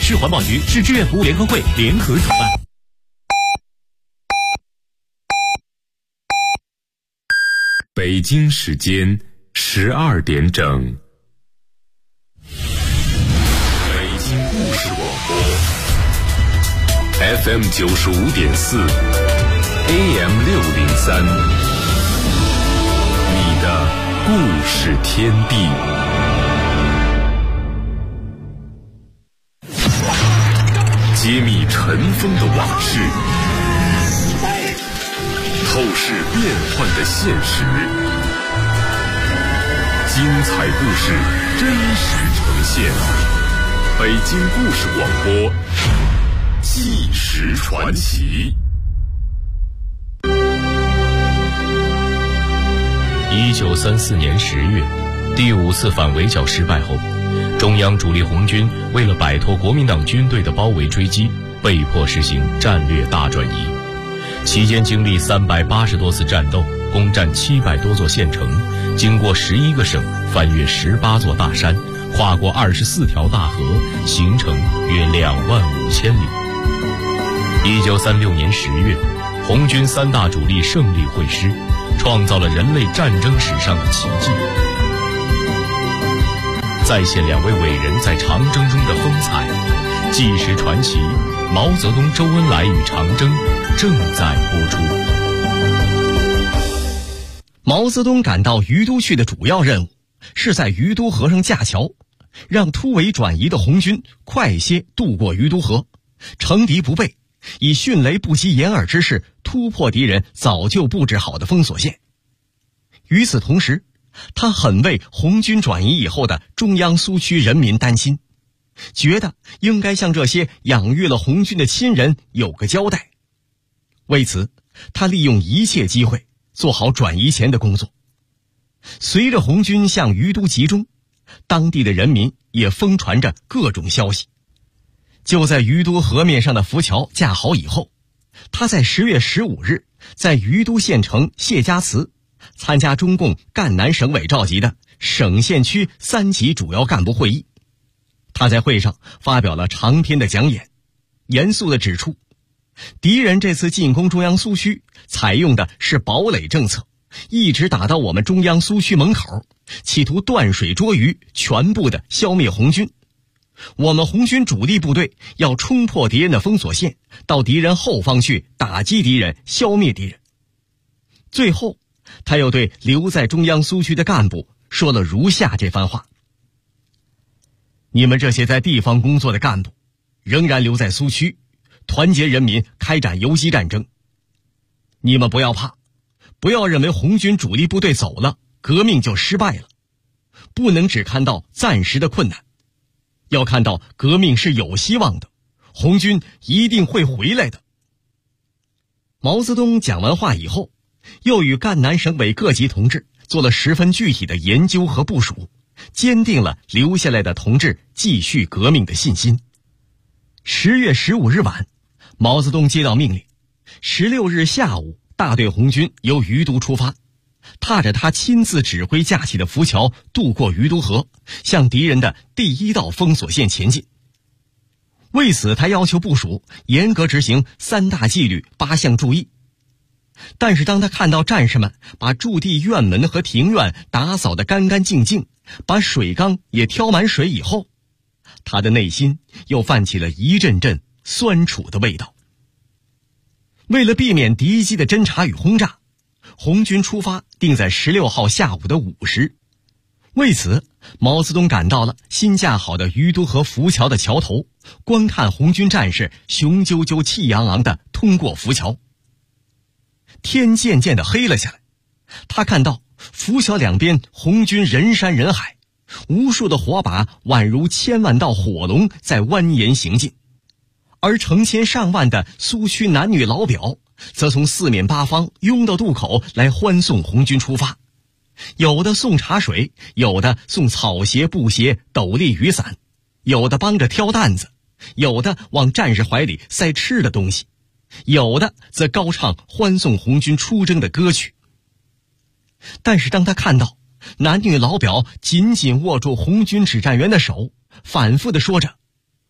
市环保局、市志愿服务联合会联合主办。 北京时间12点整。北京故事广播 FM 95.4 AM 603，你的故事天地。揭秘尘封的往事，透视变幻的现实，精彩故事真实呈现。北京故事广播，纪实传奇。 1934年10月，第5次反围剿失败后，中央主力红军为了摆脱国民党军队的包围追击，被迫实行战略大转移。期间经历380多次战斗，攻占700多座县城，经过11个省，翻越18座大山，跨过24条大河，行程约25000里。1936年10月，红军3大主力胜利会师，创造了人类战争史上的奇迹。再现2位伟人在长征中的风采，纪实传奇毛泽东、周恩来与长征正在播出。 毛泽东赶到于都去的主要任务是在于都河上架桥，让突围转移的红军快些渡过于都河，乘敌不备，以迅雷不及掩耳之势突破敌人早就布置好的封锁线。与此同时，他很为红军转移以后的中央苏区人民担心，觉得应该向这些养育了红军的亲人有个交代。为此，他利用一切机会做好转移前的工作。随着红军向于都集中，当地的人民也疯传着各种消息。就在于都河面上的浮桥架好以后，他在10月15日在于都县城谢家祠参加中共赣南省委召集的省县区3级主要干部会议。他在会上发表了长篇的讲演，严肃地指出，敌人这次进攻中央苏区采用的是堡垒政策，一直打到我们中央苏区门口，企图断水捉鱼，全部的消灭红军。我们红军主力部队要冲破敌人的封锁线，到敌人后方去打击敌人，消灭敌人。最后，他又对留在中央苏区的干部说了如下这番话：你们这些在地方工作的干部，仍然留在苏区，团结人民开展游击战争。你们不要怕，不要认为红军主力部队走了，革命就失败了。不能只看到暂时的困难，要看到革命是有希望的，红军一定会回来的。毛泽东讲完话以后，又与赣南省委各级同志做了十分具体的研究和部署，坚定了留下来的同志继续革命的信心。10月15日晚，毛泽东接到命令，16日下午大队红军由于都出发，踏着他亲自指挥架起的浮桥渡过于都河，向敌人的第1道封锁线前进。为此，他要求部署严格执行3大纪律8项注意。但是当他看到战士们把驻地院门和庭院打扫得干干净净，把水缸也挑满水以后，他的内心又泛起了一阵阵酸楚的味道。为了避免敌机的侦察与轰炸，红军出发定在16号下午的5时。为此，毛泽东赶到了新架好的于都河浮桥的桥头，观看红军战士雄赳赳气昂昂地通过浮桥。天渐渐地黑了下来，他看到浮桥两边红军人山人海，无数的火把宛如千万道火龙在蜿蜒行进，而成千上万的苏区男女老表则从4面8方拥到渡口来欢送红军出发，有的送茶水，有的送草鞋、布鞋、斗笠、雨伞，有的帮着挑担子，有的往战士怀里塞吃的东西，有的则高唱欢送红军出征的歌曲。但是当他看到男女老表紧紧握住红军指战员的手，反复地说着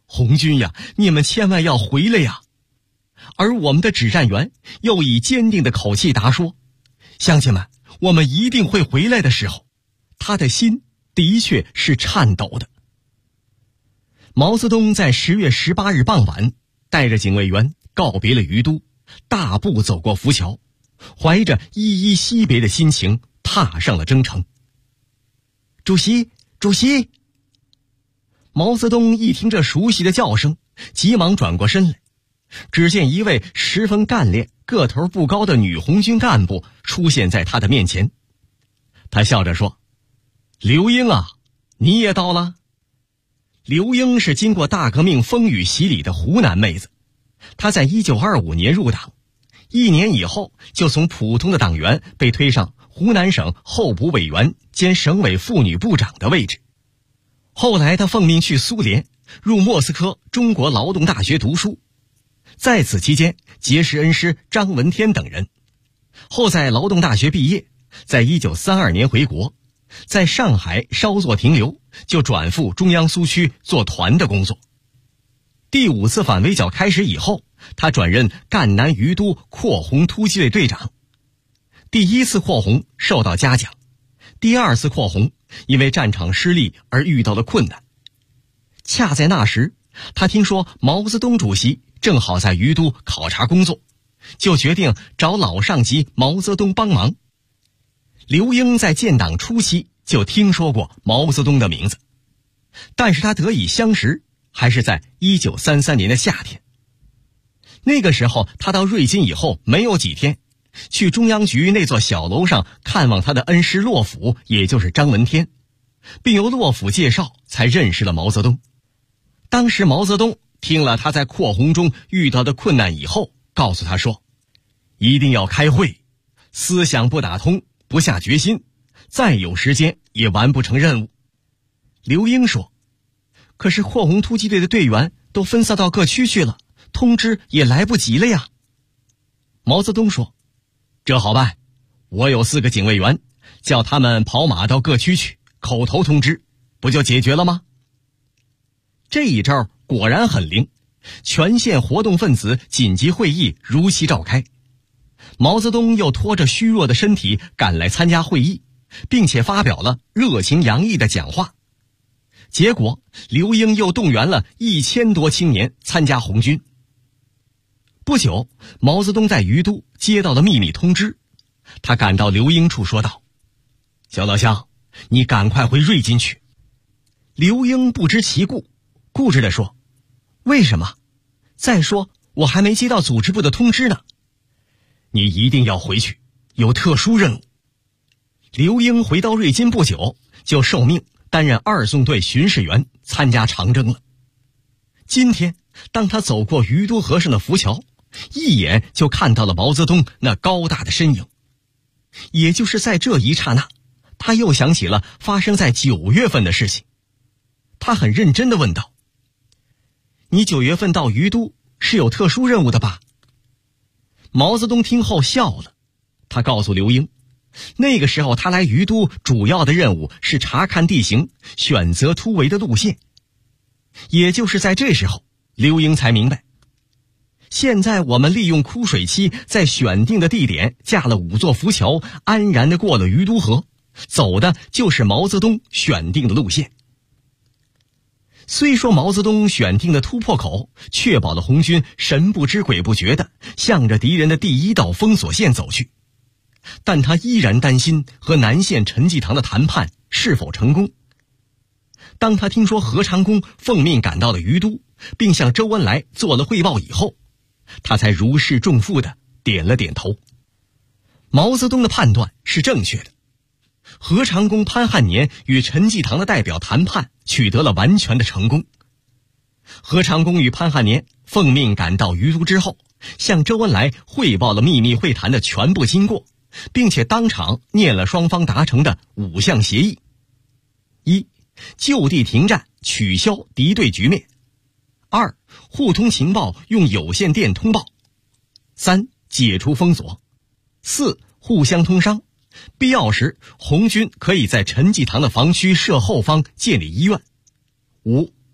红军呀，你们千万要回来呀！而我们的指战员又以坚定的口气答说：乡亲们，我们一定会回来的时候，他的心的确是颤抖的。毛泽东在10月18日傍晚带着警卫员告别了于都，大步走过浮桥，怀着依依惜别的心情踏上了征程。主席，主席！毛泽东一听这熟悉的叫声，急忙转过身来，只见一位十分干练、个头不高的女红军干部出现在他的面前。他笑着说：刘英啊，你也到了。刘英是经过大革命风雨洗礼的湖南妹子，她在1925年入党，1年以后就从普通的党员被推上湖南省候补委员兼省委妇女部长的位置。后来她奉命去苏联，入莫斯科中国劳动大学读书，在此期间结识恩师张闻天等人。后在劳动大学毕业，在1932年回国，在上海稍作停留，就转赴中央苏区做团的工作。第5次反围剿开始以后，他转任赣南于都扩红突击队队长。第1次扩红受到嘉奖，第2次扩红因为战场失利而遇到了困难。恰在那时，他听说毛泽东主席正好在于都考察工作，就决定找老上级毛泽东帮忙。刘英在建党初期就听说过毛泽东的名字，但是他得以相识还是在1933年的夏天。那个时候他到瑞金以后没有几天，去中央局那座小楼上看望他的恩师骆甫，也就是张闻天，并由骆甫介绍才认识了毛泽东。当时毛泽东听了他在扩红中遇到的困难以后，告诉他说：一定要开会，思想不打通，不下决心，再有时间也完不成任务。刘英说：可是扩红突击队的队员都分散到各区去了，通知也来不及了呀。毛泽东说：这好办，我有4个警卫员，叫他们跑马到各区去，口头通知，不就解决了吗？这一招果然很灵，全县活动分子紧急会议如期召开。毛泽东又拖着虚弱的身体赶来参加会议，并且发表了热情洋溢的讲话。结果刘英又动员了1000多青年参加红军。不久，毛泽东在于都接到了秘密通知，他赶到刘英处说道：小老乡，你赶快回瑞金去。刘英不知其故，固执地说：为什么？再说我还没接到组织部的通知呢。你一定要回去，有特殊任务。刘英回到瑞金不久，就受命担任2纵队巡视员，参加长征了。今天当他走过于都河上的浮桥，一眼就看到了毛泽东那高大的身影。也就是在这一刹那，他又想起了发生在9月份的事情。他很认真地问道：你9月份到于都是有特殊任务的吧？毛泽东听后笑了，他告诉刘英，那个时候他来于都主要的任务是查看地形，选择突围的路线。也就是在这时候，刘英才明白，现在我们利用枯水期，在选定的地点架了5座浮桥，安然地过了于都河，走的就是毛泽东选定的路线。虽说毛泽东选定的突破口确保了红军神不知鬼不觉地向着敌人的第1道封锁线走去，但他依然担心和南线陈济棠的谈判是否成功。当他听说何长工奉命赶到了于都，并向周恩来做了汇报以后，他才如释重负地点了点头。毛泽东的判断是正确的，何长工、潘汉年与陈济棠的代表谈判取得了完全的成功。何长工与潘汉年奉命赶到于都之后，向周恩来汇报了秘密会谈的全部经过，并且当场念了双方达成的5项协议： 1. 就地停战，取消敌对局面； 2. 互通情报，用有线电通报； 3. 解除封锁； 4. 互相通商，必要时红军可以在陈济棠的防区设后方建立医院； 5.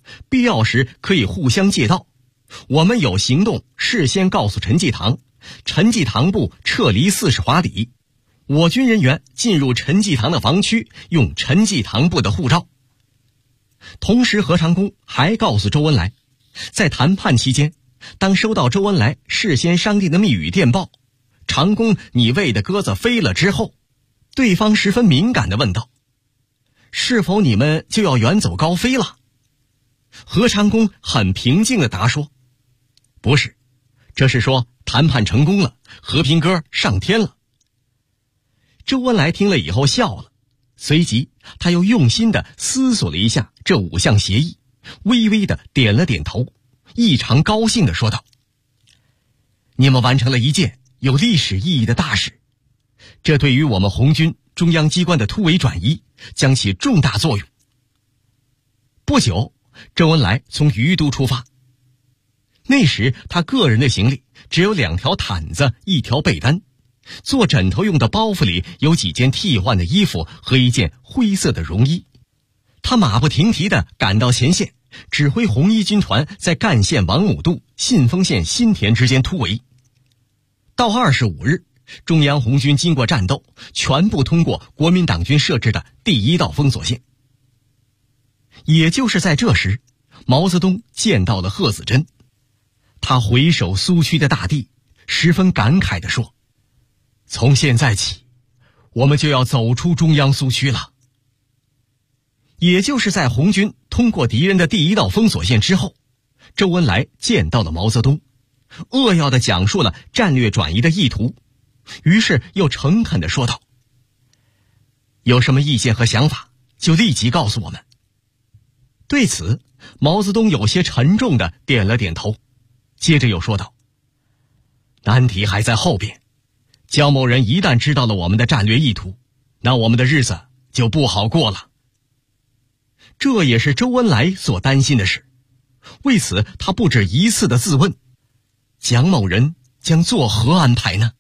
必要时可以互相借道。我们有行动事先告诉陈济棠，陈济棠部撤离40华里，我军人员进入陈济棠的防区，用陈济棠部的护照。同时何长工还告诉周恩来，在谈判期间，当收到周恩来事先商定的密语电报“长工，你喂的鸽子飞了”之后，对方十分敏感地问道：“是否你们就要远走高飞了？”何长工很平静地答说：“不是，这是说谈判成功了，和平鸽上天了。”周恩来听了以后笑了，随即他又用心地思索了一下这5项协议，微微地点了点头，异常高兴地说道：“你们完成了一件有历史意义的大事，这对于我们红军中央机关的突围转移将起重大作用。”不久，周恩来从于都出发。那时他个人的行李只有2条毯子、1条被单，做枕头用的包袱里有几件替换的衣服和一件灰色的绒衣。他马不停蹄地赶到前线，指挥红一军团在赣县王母渡、信丰县新田之间突围。到25日，中央红军经过战斗，全部通过国民党军设置的第1道封锁线。也就是在这时，毛泽东见到了贺子珍，他回首苏区的大地，十分感慨地说：“从现在起，我们就要走出中央苏区了。”也就是在红军通过敌人的第1道封锁线之后，周恩来见到了毛泽东，扼要地讲述了战略转移的意图，于是又诚恳地说道：“有什么意见和想法，就立即告诉我们。”对此，毛泽东有些沉重地点了点头，接着又说道：“难题还在后边，姜某人一旦知道了我们的战略意图，那我们的日子就不好过了。”这也是周恩来所担心的事，为此他不止一次地自问：蒋某人将作何安排呢？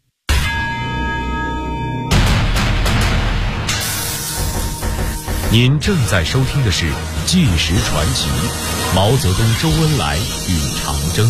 您正在收听的是《纪实传奇》，毛泽东、周恩来与长征。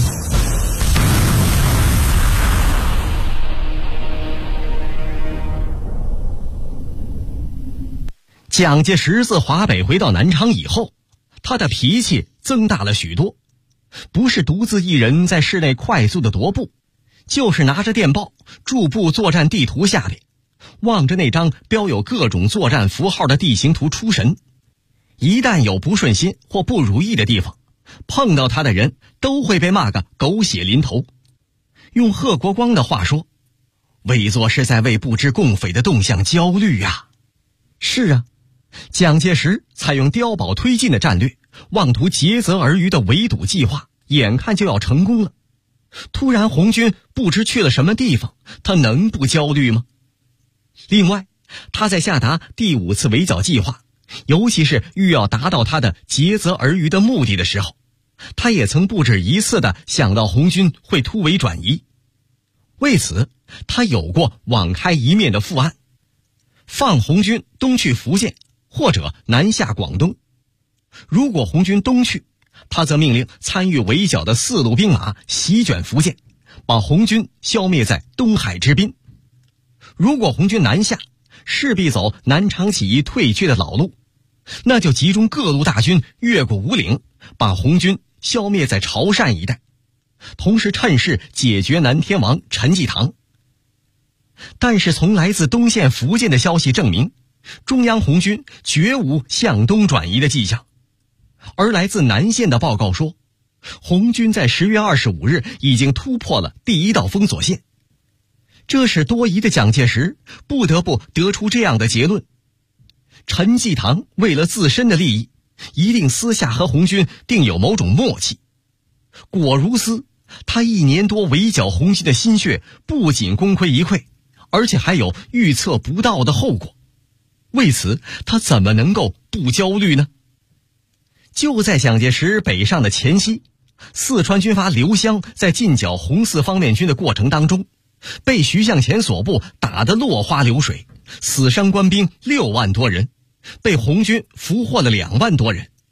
蒋介石自华北回到南昌以后，他的脾气增大了许多，不是独自一人在室内快速的踱步，就是拿着电报驻步作战地图下边，望着那张标有各种作战符号的地形图出神。一旦有不顺心或不如意的地方，碰到他的人都会被骂个狗血淋头。用贺国光的话说，伪作是在为不知共匪的动向焦虑呀。是啊，蒋介石采用碉堡推进的战略，妄图竭泽而渔的围堵计划眼看就要成功了，突然红军不知去了什么地方，他能不焦虑吗？另外，他在下达第5次围剿计划，尤其是欲要达到他的竭泽而渔的目的的时候，他也曾不止一次地想到红军会突围转移。为此，他有过网开一面的副案，放红军东去福建，或者南下广东。如果红军东去，他则命令参与围剿的4路兵马席卷福建，把红军消灭在东海之滨。如果红军南下，势必走南昌起义退却的老路，那就集中各路大军越过五岭，把红军消灭在潮汕一带，同时趁势解决南天王陈济棠。但是从来自东线福建的消息证明，中央红军绝无向东转移的迹象，而来自南线的报告说，红军在10月25日已经突破了第1道封锁线。这使多疑的蒋介石不得不得出这样的结论：陈济棠为了自身的利益，一定私下和红军定有某种默契。果如斯，他1年多围剿红军的心血不仅功亏一篑，而且还有预测不到的后果。为此，他怎么能够不焦虑呢？就在蒋介石北上的前夕，四川军阀刘湘在进剿红四方面军的过程当中，被徐向前所部打得落花流水，死伤官兵6万多人，被红军俘获了2万多人。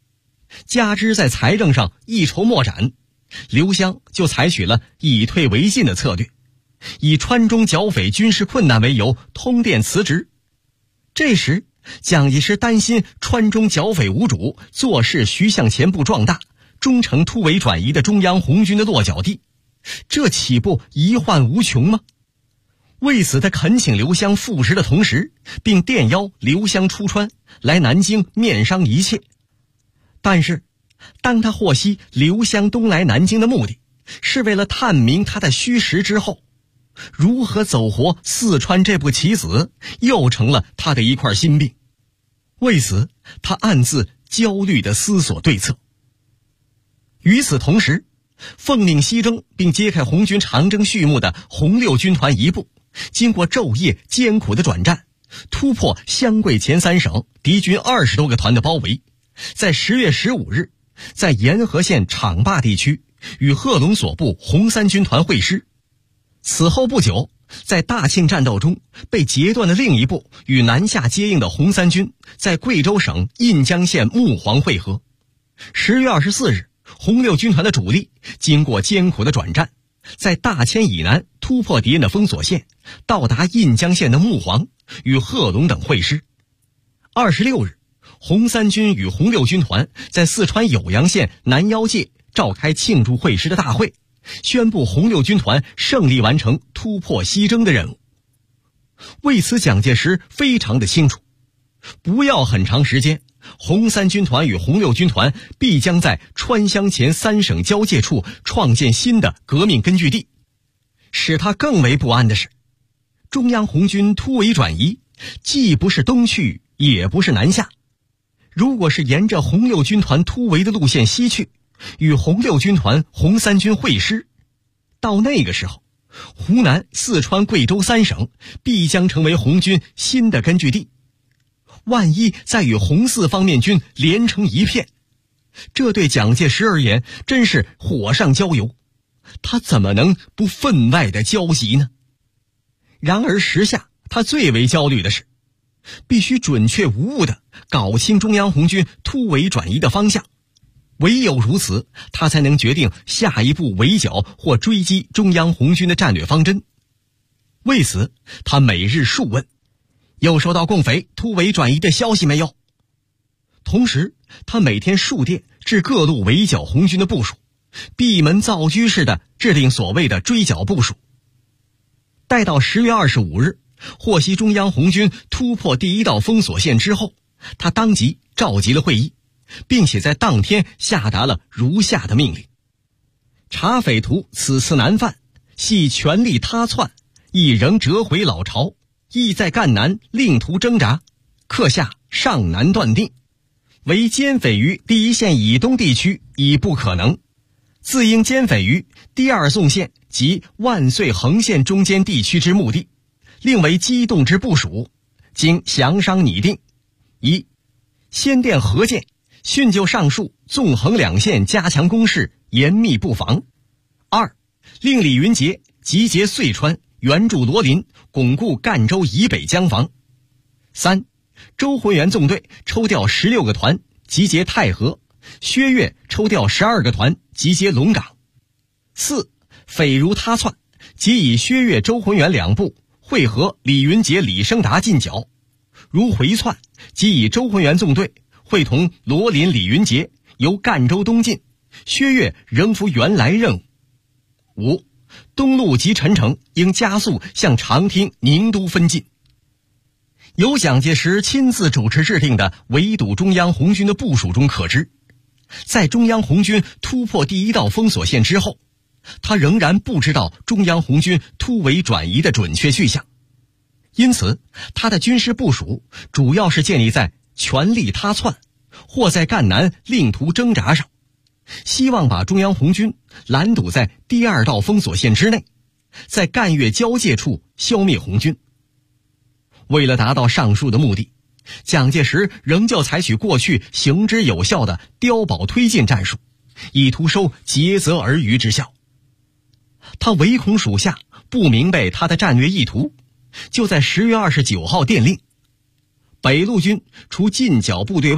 加之在财政上一筹莫展，刘湘就采取了以退为进的策略，以川中剿匪军事困难为由通电辞职。这时蒋介石担心川中剿匪无主，做事徐向前部壮大，终成突围转移的中央红军的落脚地，这岂不遗患无穷吗？为此他恳请刘湘复职的同时，并电邀刘湘出川来南京面商一切。但是当他获悉刘湘东来南京的目的是为了探明他的虚实之后，如何走活四川这步棋子又成了他的一块心病。为此他暗自焦虑地思索对策。与此同时，奉令西征并揭开红军长征序幕的红六军团一部，经过昼夜艰苦的转战，突破湘桂前三省敌军20多个团的包围，在10月15日在沿河县昶坝地区与贺龙所部红三军团会师。此后不久，在大庆战斗中被截断的另一部与南下接应的红三军在贵州省印江县木黄会合。10月24日，红六军团的主力经过艰苦的转战，在大千以南突破敌人的封锁线，到达印江县的木黄，与贺龙等会师。26日，红三军与红六军团在四川酉阳县南腰界召开庆祝会师的大会，宣布红六军团胜利完成突破西征的任务。为此蒋介石非常的清楚，不要很长时间，红三军团与红六军团必将在川湘黔三省交界处创建新的革命根据地。使他更为不安的是，中央红军突围转移，既不是东去也不是南下。如果是沿着红六军团突围的路线西去，与红六军团红三军会师，到那个时候，湖南、四川、贵州三省必将成为红军新的根据地。万一再与红四方面军连成一片，这对蒋介石而言真是火上浇油，他怎么能不分外的焦急呢？然而时下他最为焦虑的是，必须准确无误地搞清中央红军突围转移的方向，唯有如此，他才能决定下一步围剿或追击中央红军的战略方针。为此他每日数问，有收到共匪突围转移的消息没有？同时他每天数电至各路围剿红军的部署，闭门造车式的制定所谓的追剿部署。待到10月25日获悉中央红军突破第一道封锁线之后，他当即召集了会议，并且在当天下达了如下的命令：察匪徒此次南犯，系全力他窜，亦仍折回老巢，意在赣南另图挣扎，刻下上南断定，为歼匪于第一线以东地区已不可能，自应歼匪于第二纵线及万岁横线中间地区之目的，另为机动之部署，经详商拟定：一、先电河建，训就上述纵横两线加强攻势，严密布防；二、令李云杰集结遂川，援助罗林，巩固赣州以北江防；三、周浑元纵队抽调16个团，集结太和；薛岳抽调12个团，集结龙岗；四、匪如他窜，即以薛岳、周浑元两部会合李云杰、李生达进剿；如回窜，即以周浑元纵队会同罗林、李云杰由赣州东进，薛岳仍服原来任务。五、东路及陈诚应加速向长汀、宁都分进。由蒋介石亲自主持制定的围堵中央红军的部署中可知，在中央红军突破第一道封锁线之后，他仍然不知道中央红军突围转移的准确去向，因此他的军事部署主要是建立在全力他窜或在赣南另图挣扎上，希望把中央红军拦堵在第二道封锁线之内，在赣粤交界处消灭红军。为了达到上述的目的，蒋介石仍旧采取过去行之有效的碉堡推进战术，以图收竭泽而渔之效。他唯恐属下不明白他的战略意图，就在10月29号电令：北路军除进剿部队外，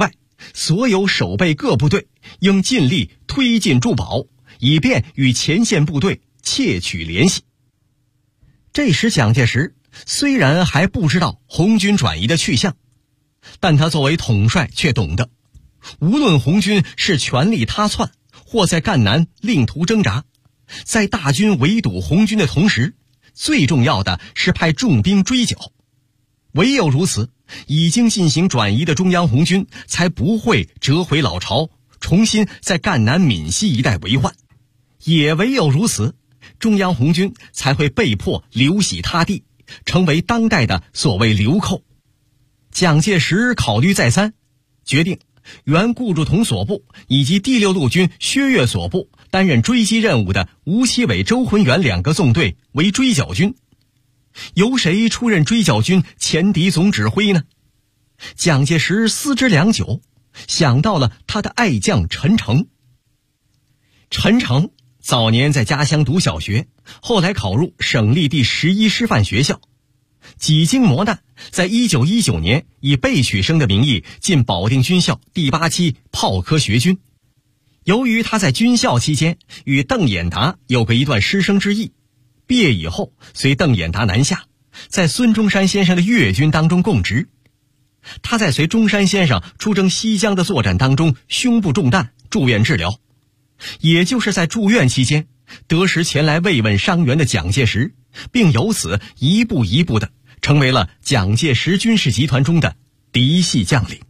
所有守备各部队应尽力推进驻保，以便与前线部队窃取联系。这时蒋介石虽然还不知道红军转移的去向，但他作为统帅却懂得，无论红军是全力塌窜，或在赣南另图挣扎，在大军围堵红军的同时，最重要的是派重兵追剿。唯有如此，已经进行转移的中央红军才不会折回老巢，重新在赣南闽西一带为患。也唯有如此，中央红军才会被迫流徙他地，成为当代的所谓流寇。蒋介石考虑再三，决定原顾祝同所部以及第6路军薛岳所部担任追击任务的吴奇伟、周浑元2个纵队为追剿军。由谁出任追剿军前敌总指挥呢？蒋介石思之良久，想到了他的爱将陈诚。陈诚早年在家乡读小学，后来考入省立第11师范学校，几经磨难，在1919年以备取生的名义进保定军校第8期炮科学军。由于他在军校期间与邓演达有过一段师生之谊，毕业以后随邓演达南下，在孙中山先生的粤军当中供职。他在随中山先生出征西江的作战当中胸部中弹，住院治疗。也就是在住院期间，得时前来慰问伤员的蒋介石，并由此一步一步地成为了蒋介石军事集团中的嫡系将领。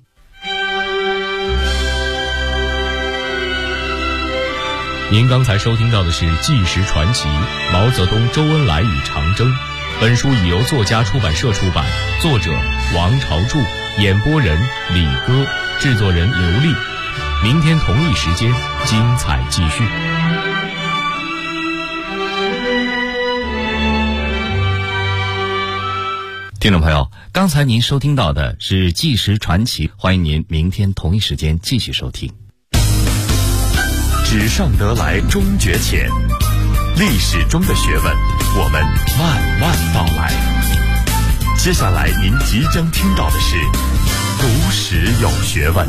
您刚才收听到的是《纪实传奇：毛泽东、周恩来与长征》。本书已由作家出版社出版，作者王朝柱，演播人李歌，制作人刘丽。明天同一时间，精彩继续。 听众朋友，刚才您收听到的是《纪实传奇》，欢迎您明天同一时间继续收听。 纸上得来终觉浅，历史中的学问，我们慢慢道来。接下来您即将听到的是读史有学问。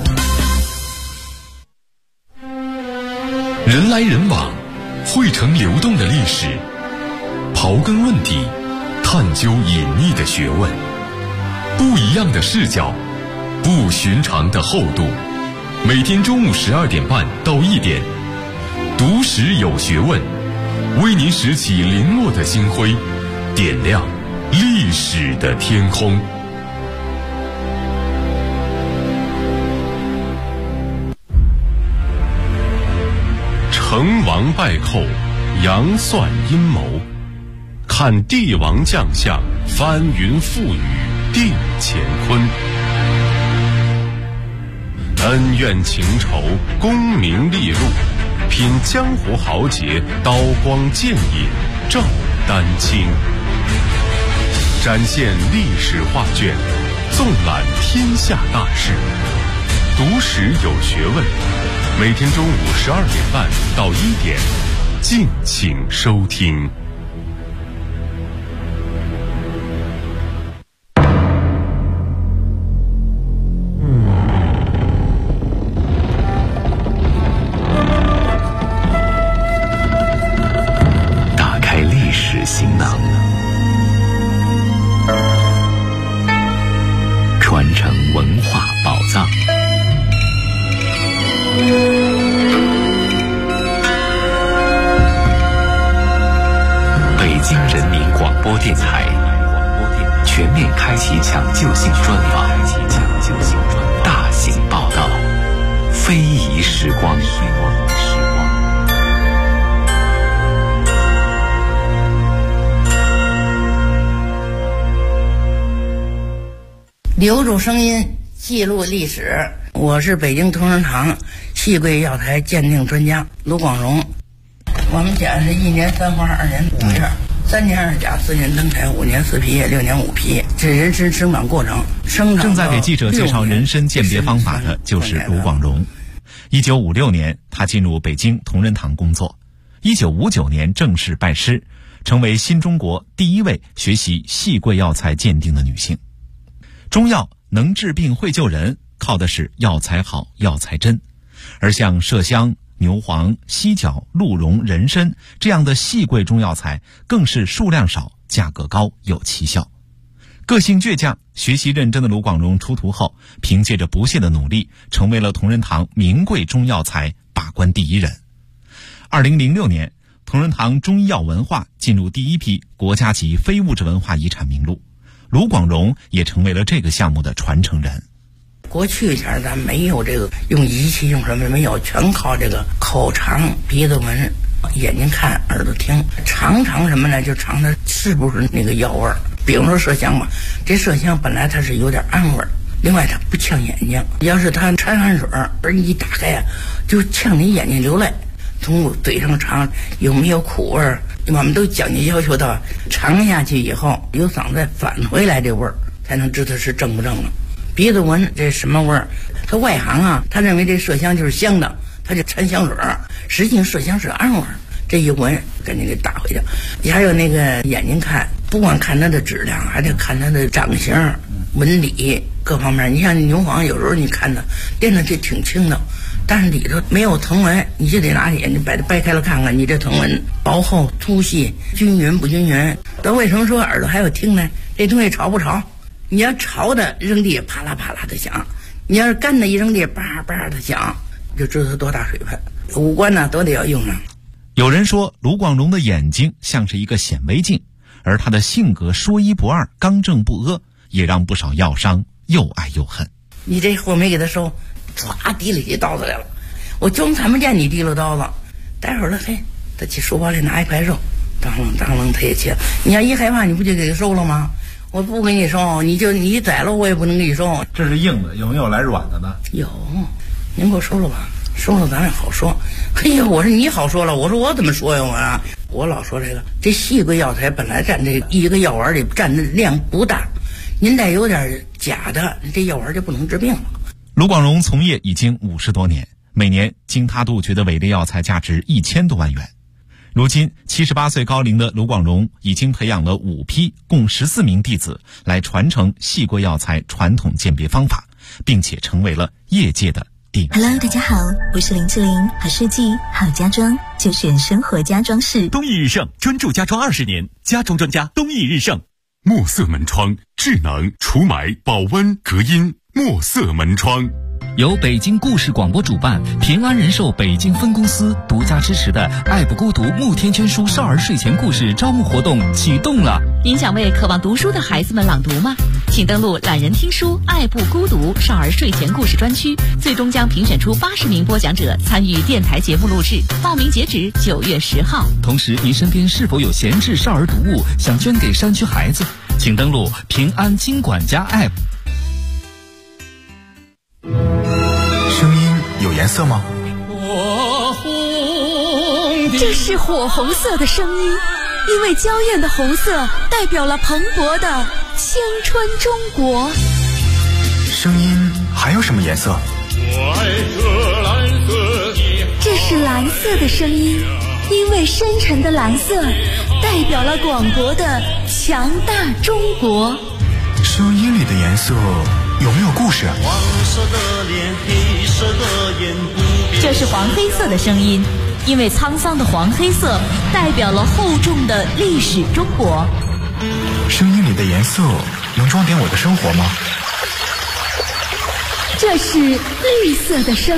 人来人往，汇成流动的历史，刨根问底，探究隐匿的学问，不一样的视角，不寻常的厚度。每天中午12点半到1点，读史有学问，为您拾起零落的星辉，点亮历史的天空。成王败寇，杨算阴谋，看帝王将相，翻云覆雨，定乾坤。恩怨情仇，功名利禄，品江湖豪杰，刀光剑影，照丹青。展现历史画卷，纵览天下大事，读史有学问。每天中午12点半到1点，敬请收听。 打开历史行囊，传承文化宝藏。北京人民广播电台全面开启抢救性专访，大型报道，非遗时光。 留住声音，记录历史。我是北京同仁堂细桂药材鉴定专家卢广荣。我们家是1年3花2年5叶，3年2甲4年登台5年4皮6年5皮，这人参生长过程。 正在给记者介绍人参鉴别方法的就是卢广荣。1956年，他进入北京同仁堂工作。1959年正式拜师，成为新中国第1位学习细桂药材鉴定的女性。中药能治病会救人， 靠的是药材好、药材真，而像麝香、牛黄、犀角、鹿茸、人参这样的细贵中药材，更是数量少、价格高、有奇效。个性倔强、学习认真的卢广荣出徒后，凭借着不懈的努力，成为了同仁堂名贵中药材把关第一人。2006年，同仁堂中医药文化进入第一批国家级非物质文化遗产名录，卢广荣也成为了这个项目的传承人。 过去前咱没有这个用仪器用什么没有，全靠这个口尝、鼻子闻、眼睛看、耳朵听，尝什么呢？就尝它是不是那个药味儿。比如说麝香吧，这麝香本来它是有点暗味儿，另外它不呛眼睛，要是它掺汗水而你一打开啊，就呛你眼睛流泪。从嘴上尝有没有苦味儿，我们都讲究要求到尝下去以后由嗓子再返回来这味儿，才能知道是正不正了。鼻子闻这什么味儿？他外行啊，他认为这麝香就是香的，他就掺香水儿，实际上麝香是暗味儿。这一闻赶紧给打回去。还有那个眼睛看，不光看它的质量，还得看它的长形、纹理各方面。你像牛黄，有时候你看它练的这挺轻的，但是里头没有藤纹，你就得拿眼睛把它掰开了看看，你这藤纹薄厚、粗细、均匀不均匀。那为什么说耳朵还有听呢？这东西潮不潮？你要潮的扔地啪啦啪啦的响，你要是干的一扔地叭叭的响，就知道它多大水分。五官呢都得要用上。 有人说卢广荣的眼睛像是一个显微镜，而他的性格说一不二、刚正不阿，也让不少药商又爱又恨。 你这货没给他收，唰提了起刀子来了，我就看不见你提了刀子，待会儿了嘿，他去书包里拿一块肉，当啷他也切。你要一害怕，你不就给他收了吗？我不给你收，你宰了我也不能给你收。 这是硬的，有没有来软的呢？ 有，您给我收了吧，收了咱也好说。嘿呀，我说你好说了，我说我怎么说呀我老说这细贵药材本来占这一个药丸里占的量不大，您再有点假的，这药丸就不能治病了。 卢广荣从业已经50多年，每年经他杜绝的伪劣药材价值1000多万元。如今78岁高龄的卢广荣已经培养了5批共14名弟子来传承细贵药材传统鉴别方法，并且成为了业界的 Hello， 大家好，我是林志玲。好设计、好家装，就选生活家装饰。 东益日盛专注家装20年，家装专家东益日盛。 墨色门窗，智能除霾、保温、隔音。墨色门窗。 由北京故事广播主办，平安人寿北京分公司独家支持的“爱不孤独”慕天娟书少儿睡前故事招募活动启动了。 您想为渴望读书的孩子们朗读吗？请登录懒人听书“爱不孤独”少儿睡前故事专区，最终将评选出80名播讲者参与电台节目录制。报名截止9月10号。 同时，您身边是否有闲置少儿读物想捐给山区孩子？请登录平安金管家 App。 声音有颜色吗？ 这是火红色的声音，因为娇艳的红色代表了蓬勃的青春中国。 声音还有什么颜色？ 这是蓝色的声音，因为深沉的蓝色代表了广博的强大中国。 声音里的颜色有没有故事？ 这是黄黑色的声音，因为沧桑的黄黑色代表了厚重的历史中国。 声音里的颜色能装点我的生活吗？ 这是绿色的声音。